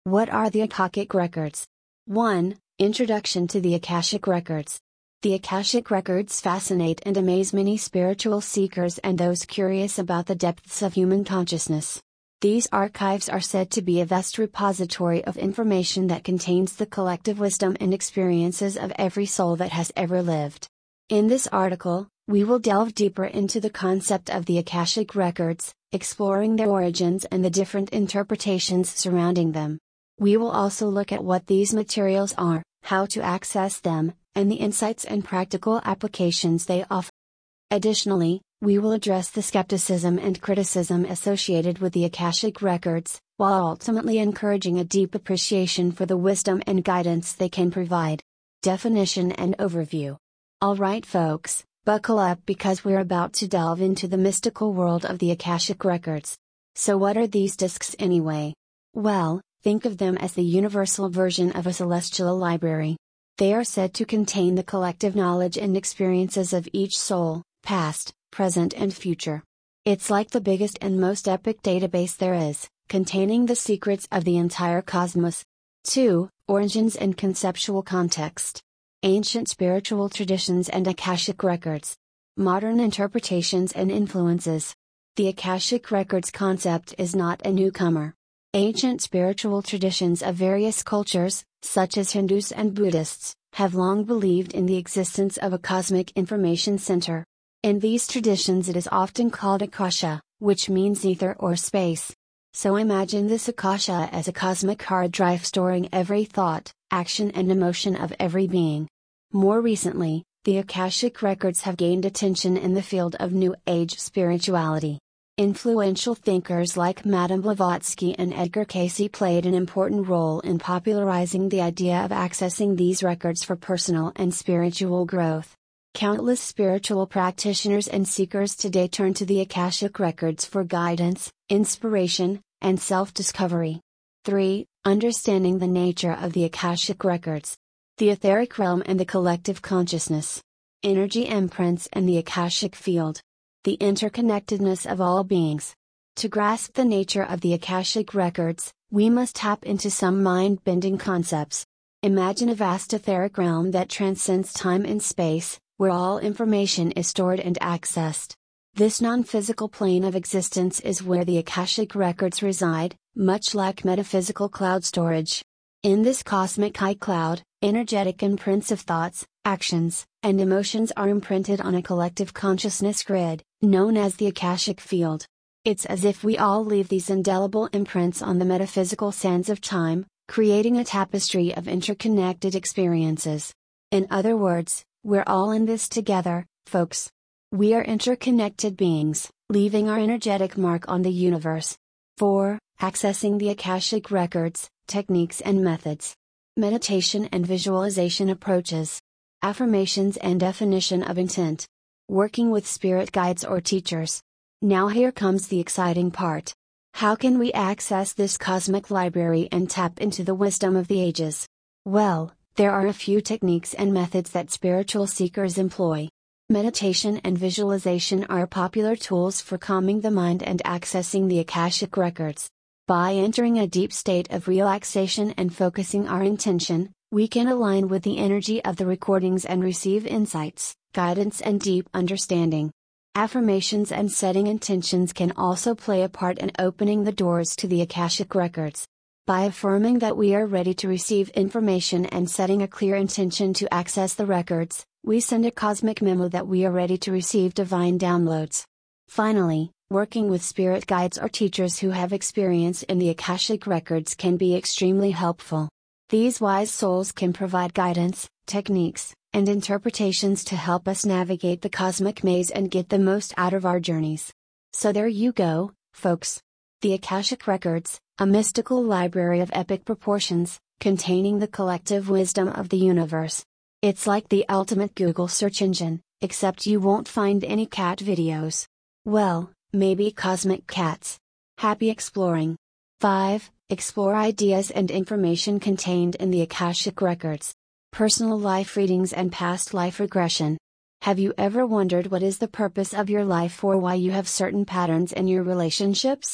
What are the Akashic Records? 1. Introduction to the Akashic Records. The Akashic Records fascinate and amaze many spiritual seekers and those curious about the depths of human consciousness. These archives are said to be a vast repository of information that contains the collective wisdom and experiences of every soul that has ever lived. In this article, we will delve deeper into the concept of the Akashic Records, exploring their origins and the different interpretations surrounding them. We will also look at what these materials are, how to access them, and the insights and practical applications they offer. Additionally, we will address the skepticism and criticism associated with the Akashic Records, while ultimately encouraging a deep appreciation for the wisdom and guidance they can provide. Definition and overview. Alright folks, buckle up because we're about to delve into the mystical world of the Akashic Records. So what are these discs anyway? Well, think of them as the universal version of a celestial library. They are said to contain the collective knowledge and experiences of each soul, past, present and future. It's like the biggest and most epic database there is, containing the secrets of the entire cosmos. 2. Origins and conceptual context. Ancient spiritual traditions and Akashic Records. Modern interpretations and influences. The Akashic Records concept is not a newcomer. Ancient spiritual traditions of various cultures, such as Hindus and Buddhists, have long believed in the existence of a cosmic information center. In these traditions it is often called Akasha, which means ether or space. So imagine this Akasha as a cosmic hard drive storing every thought, action and emotion of every being. More recently, the Akashic Records have gained attention in the field of New Age spirituality. Influential thinkers like Madame Blavatsky and Edgar Cayce played an important role in popularizing the idea of accessing these records for personal and spiritual growth. Countless spiritual practitioners and seekers today turn to the Akashic Records for guidance, inspiration, and self-discovery. 3. Understanding the nature of the Akashic Records. The etheric realm and the collective consciousness. Energy imprints and the Akashic field. The interconnectedness of all beings. To grasp the nature of the Akashic Records, we must tap into some mind-bending concepts. Imagine a vast etheric realm that transcends time and space, where all information is stored and accessed. This non-physical plane of existence is where the Akashic Records reside, much like metaphysical cloud storage. In this cosmic iCloud, energetic imprints of thoughts, actions, and emotions are imprinted on a collective consciousness grid, known as the Akashic Field. It's as if we all leave these indelible imprints on the metaphysical sands of time, creating a tapestry of interconnected experiences. In other words, we're all in this together, folks. We are interconnected beings, leaving our energetic mark on the universe. 4. Accessing the Akashic Records, techniques and methods. Meditation and visualization approaches. Affirmations and definition of intent. Working with spirit guides or teachers. Now here comes the exciting part. How can we access this cosmic library and tap into the wisdom of the ages? Well, there are a few techniques and methods that spiritual seekers employ. Meditation and visualization are popular tools for calming the mind and accessing the Akashic Records. By entering a deep state of relaxation and focusing our intention, we can align with the energy of the recordings and receive insights, guidance and deep understanding. Affirmations and setting intentions can also play a part in opening the doors to the Akashic Records. By affirming that we are ready to receive information and setting a clear intention to access the records, we send a cosmic memo that we are ready to receive divine downloads. Finally, working with spirit guides or teachers who have experience in the Akashic Records can be extremely helpful. These wise souls can provide guidance, techniques, and interpretations to help us navigate the cosmic maze and get the most out of our journeys. So there you go, folks. The Akashic Records, a mystical library of epic proportions, containing the collective wisdom of the universe. It's like the ultimate Google search engine, except you won't find any cat videos. Well, maybe cosmic cats. Happy exploring. 5. Explore ideas and information contained in the Akashic Records. Personal life readings and past life regression. Have you ever wondered what is the purpose of your life or why you have certain patterns in your relationships?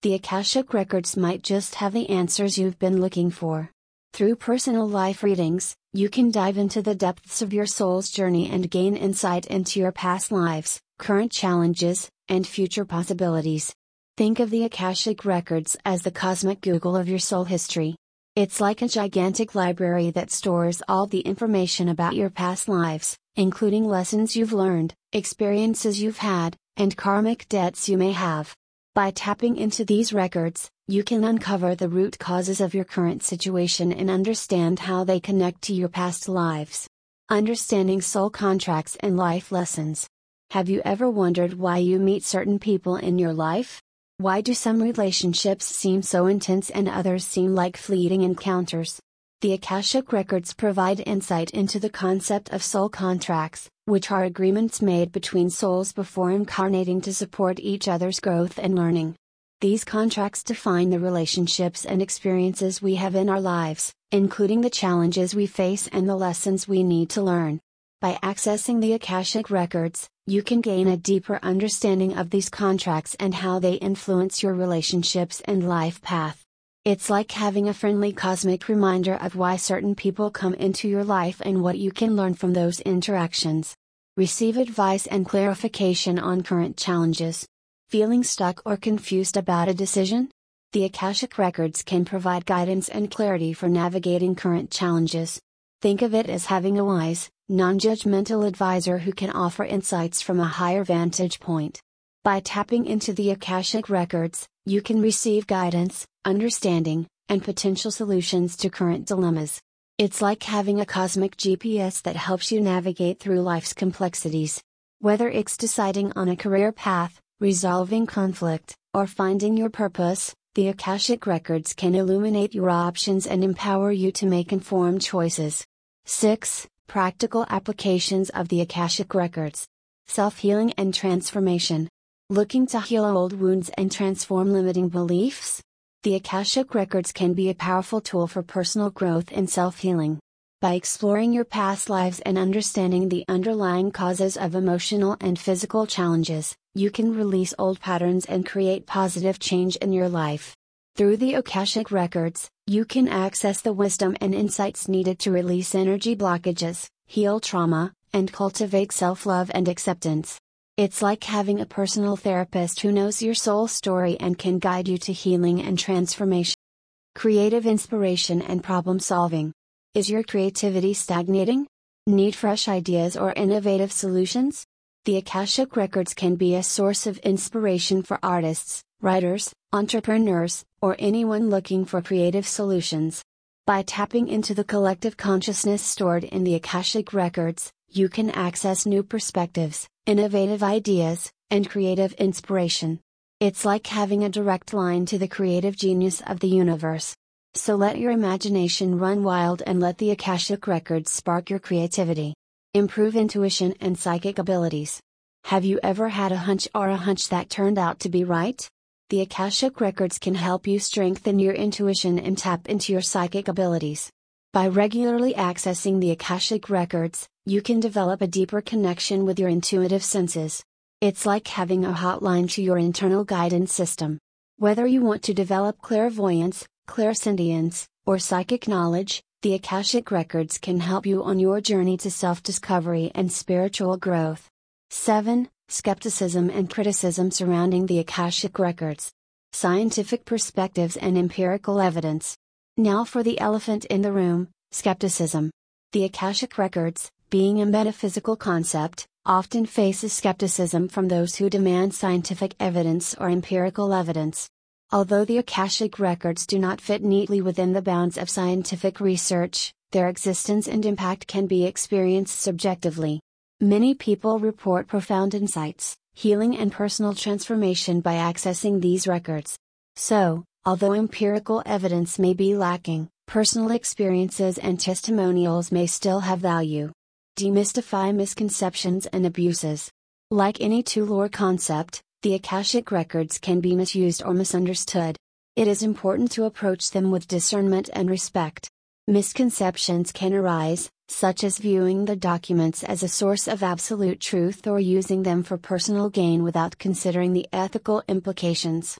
The Akashic Records might just have the answers you've been looking for. Through personal life readings, you can dive into the depths of your soul's journey and gain insight into your past lives, current challenges, and future possibilities. Think of the Akashic Records as the cosmic Google of your soul history. It's like a gigantic library that stores all the information about your past lives, including lessons you've learned, experiences you've had, and karmic debts you may have. By tapping into these records, you can uncover the root causes of your current situation and understand how they connect to your past lives. Understanding soul contracts and life lessons. Have you ever wondered why you meet certain people in your life? Why do some relationships seem so intense and others seem like fleeting encounters? The Akashic Records provide insight into the concept of soul contracts, which are agreements made between souls before incarnating to support each other's growth and learning. These contracts define the relationships and experiences we have in our lives, including the challenges we face and the lessons we need to learn. By accessing the Akashic Records, you can gain a deeper understanding of these contracts and how they influence your relationships and life path. It's like having a friendly cosmic reminder of why certain people come into your life and what you can learn from those interactions. Receive advice and clarification on current challenges. Feeling stuck or confused about a decision? The Akashic Records can provide guidance and clarity for navigating current challenges. Think of it as having a wise, non-judgmental advisor who can offer insights from a higher vantage point. By tapping into the Akashic Records, you can receive guidance, understanding, and potential solutions to current dilemmas. It's like having a cosmic GPS that helps you navigate through life's complexities. Whether it's deciding on a career path, resolving conflict, or finding your purpose, the Akashic Records can illuminate your options and empower you to make informed choices. 6. Practical applications of the Akashic Records. Self-healing and transformation. Looking to heal old wounds and transform limiting beliefs? The Akashic Records can be a powerful tool for personal growth and self-healing. By exploring your past lives and understanding the underlying causes of emotional and physical challenges, you can release old patterns and create positive change in your life. Through the Akashic Records, you can access the wisdom and insights needed to release energy blockages, heal trauma, and cultivate self-love and acceptance. It's like having a personal therapist who knows your soul story and can guide you to healing and transformation. Creative inspiration and problem solving. Is your creativity stagnating? Need fresh ideas or innovative solutions? The Akashic Records can be a source of inspiration for artists, writers, entrepreneurs, or anyone looking for creative solutions. By tapping into the collective consciousness stored in the Akashic Records, you can access new perspectives, innovative ideas, and creative inspiration. It's like having a direct line to the creative genius of the universe. So let your imagination run wild and let the Akashic Records spark your creativity. Improve intuition and psychic abilities. Have you ever had a hunch or a hunch that turned out to be right? The Akashic Records can help you strengthen your intuition and tap into your psychic abilities. By regularly accessing the Akashic Records, you can develop a deeper connection with your intuitive senses. It's like having a hotline to your internal guidance system. Whether you want to develop clairvoyance, clairsentience, or psychic knowledge, the Akashic Records can help you on your journey to self-discovery and spiritual growth. 7. Skepticism and criticism surrounding the Akashic Records. Scientific perspectives and empirical evidence. Now for the elephant in the room, skepticism. The Akashic Records, being a metaphysical concept, often faces skepticism from those who demand scientific evidence or empirical evidence. Although the Akashic Records do not fit neatly within the bounds of scientific research, their existence and impact can be experienced subjectively. Many people report profound insights, healing and personal transformation by accessing these records. So, although empirical evidence may be lacking, personal experiences and testimonials may still have value. Demystify misconceptions and abuses. Like any tool or concept, the Akashic Records can be misused or misunderstood. It is important to approach them with discernment and respect. Misconceptions can arise, such as viewing the documents as a source of absolute truth or using them for personal gain without considering the ethical implications.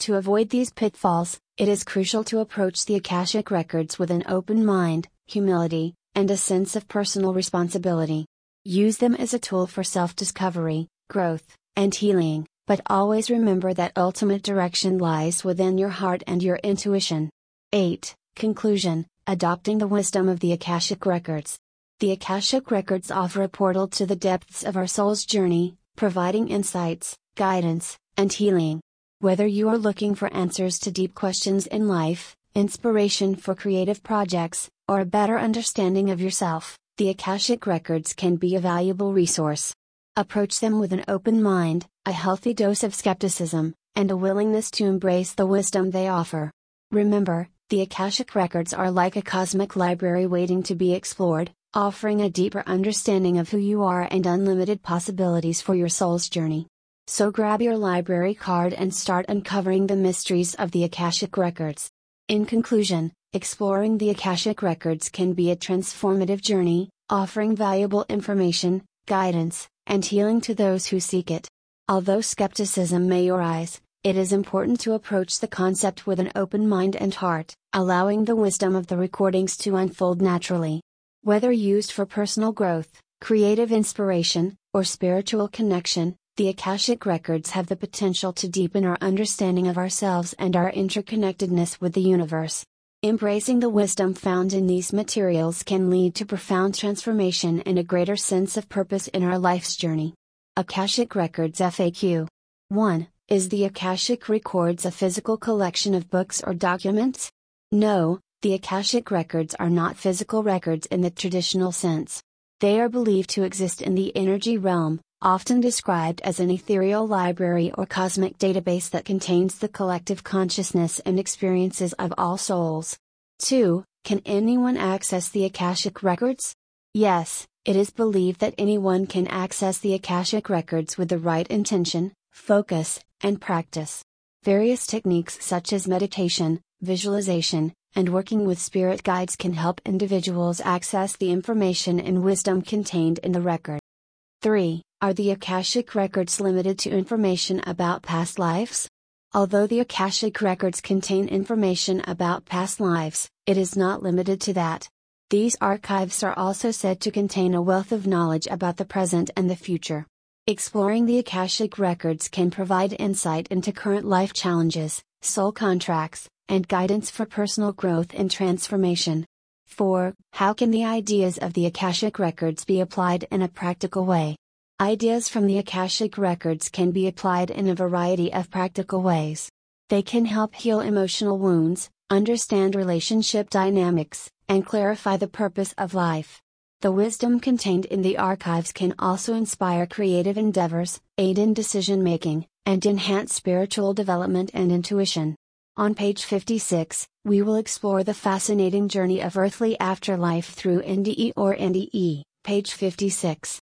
To avoid these pitfalls, it is crucial to approach the Akashic Records with an open mind, humility, and a sense of personal responsibility. Use them as a tool for self-discovery, growth, and healing, but always remember that ultimate direction lies within your heart and your intuition. 8. Conclusion: adopting the wisdom of the Akashic Records. The Akashic Records offer a portal to the depths of our soul's journey, providing insights, guidance, and healing. Whether you are looking for answers to deep questions in life, inspiration for creative projects, or a better understanding of yourself, the Akashic Records can be a valuable resource. Approach them with an open mind, a healthy dose of skepticism, and a willingness to embrace the wisdom they offer. Remember, the Akashic Records are like a cosmic library waiting to be explored, offering a deeper understanding of who you are and unlimited possibilities for your soul's journey. So grab your library card and start uncovering the mysteries of the Akashic Records. In conclusion, exploring the Akashic Records can be a transformative journey, offering valuable information, guidance, and healing to those who seek it. Although skepticism may arise, it is important to approach the concept with an open mind and heart, allowing the wisdom of the recordings to unfold naturally. Whether used for personal growth, creative inspiration, or spiritual connection, the Akashic Records have the potential to deepen our understanding of ourselves and our interconnectedness with the universe. Embracing the wisdom found in these materials can lead to profound transformation and a greater sense of purpose in our life's journey. Akashic Records FAQ. 1. Is the Akashic Records a physical collection of books or documents? No, the Akashic Records are not physical records in the traditional sense. They are believed to exist in the energy realm, often described as an ethereal library or cosmic database that contains the collective consciousness and experiences of all souls. 2. Can anyone access the Akashic Records? Yes, it is believed that anyone can access the Akashic Records with the right intention, focus, and practice. Various techniques such as meditation, visualization, and working with spirit guides can help individuals access the information and wisdom contained in the record. 3. Are the Akashic Records limited to information about past lives? Although the Akashic Records contain information about past lives, it is not limited to that. These archives are also said to contain a wealth of knowledge about the present and the future. Exploring the Akashic Records can provide insight into current life challenges, soul contracts, and guidance for personal growth and transformation. 4. How can the ideas of the Akashic Records be applied in a practical way? Ideas from the Akashic Records can be applied in a variety of practical ways. They can help heal emotional wounds, understand relationship dynamics, and clarify the purpose of life. The wisdom contained in the archives can also inspire creative endeavors, aid in decision making, and enhance spiritual development and intuition. On page 56, we will explore the fascinating journey of earthly afterlife through NDE or NDE, page 56.